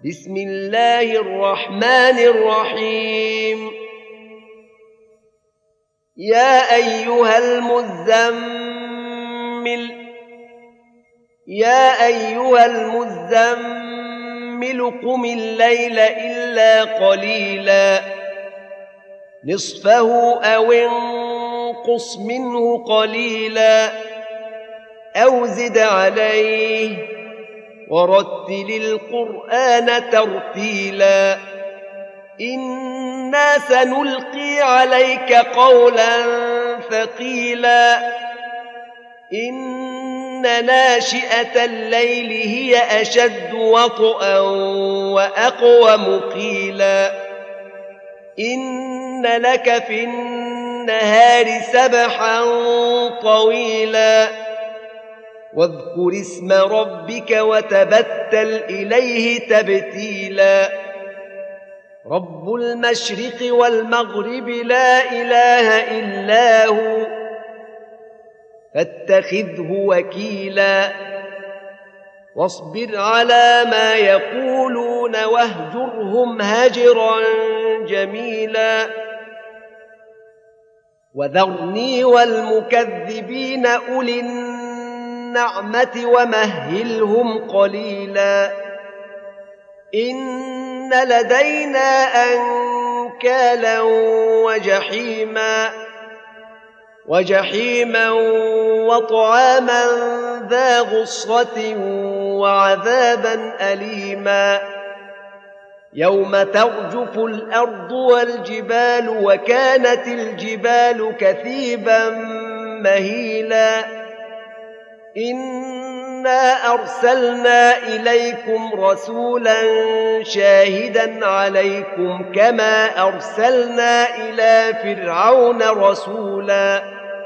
بسم الله الرحمن الرحيم يا أيها المزمل قم الليل إلا قليلا نصفه أو انقص منه قليلا أو زد عليه ورتل القرآن ترتيلا إنا سنلقي عليك قولا ثقيلا إن ناشئة الليل هي أشد وطئا وأقوم قيلا إن لك في النهار سبحا طويلا واذكر اسم ربك وتبتل إليه تبتيلا رب المشرق والمغرب لا إله إلا هو فاتخذه وكيلا واصبر على ما يقولون واهجرهم هجرا جميلا وذرني والمكذبين أولي النعمة ومهلهم قليلا إن لدينا أنكالا وجحيما وطعاما ذا غصة وعذابا أليما يوم ترجف الأرض والجبال وكانت الجبال كثيبا مهيلا إنا أرسلنا إليكم رسولا شاهدا عليكم كما أرسلنا إلى فرعون رسولا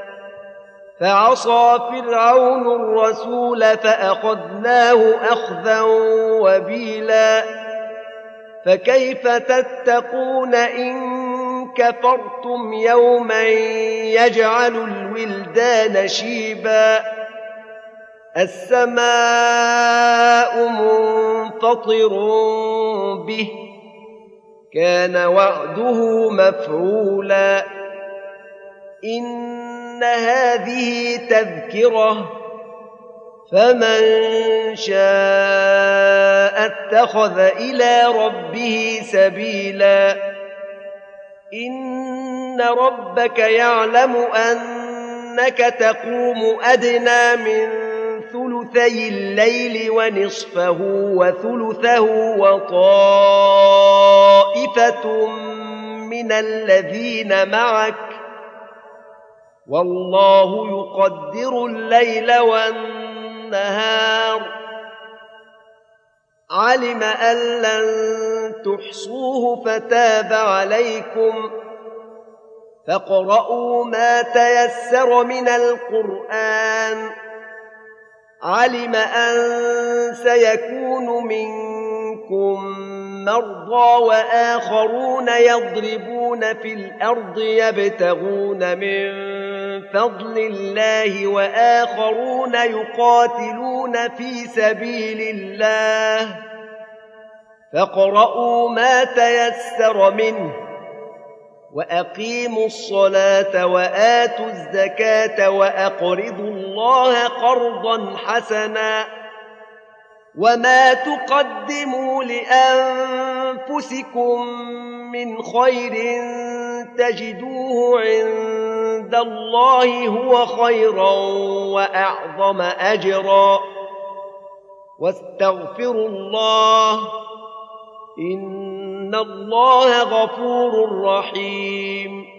فعصى فرعون الرسول فأخذناه أخذا وبيلا فكيف تتقون إن كفرتم يوما يجعل الولدان شيبا السماء منفطر به كان وعده مفعولا إن هذه تذكرة فمن شاء اتخذ إلى ربه سبيلا إن ربك يعلم أنك تقوم أدنى من ثلثي الليل ونصفه وثلثه وطائفة من الذين معك والله يقدر الليل والنهار علم أن لن تحصوه فتاب عليكم فاقرؤوا ما تيسر من القرآن علم أن سيكون منكم مرضى وآخرون يضربون في الأرض يبتغون من فضل الله وآخرون يقاتلون في سبيل الله فاقرؤوا ما تيسر منه وأقيموا الصلاة وآتوا الزكاة وأقرضوا الله قرضا حسنا وما تقدموا لأنفسكم من خير تجدوه عند الله هو خيرا وأعظم أجرا واستغفروا الله إن الله غفور رحيم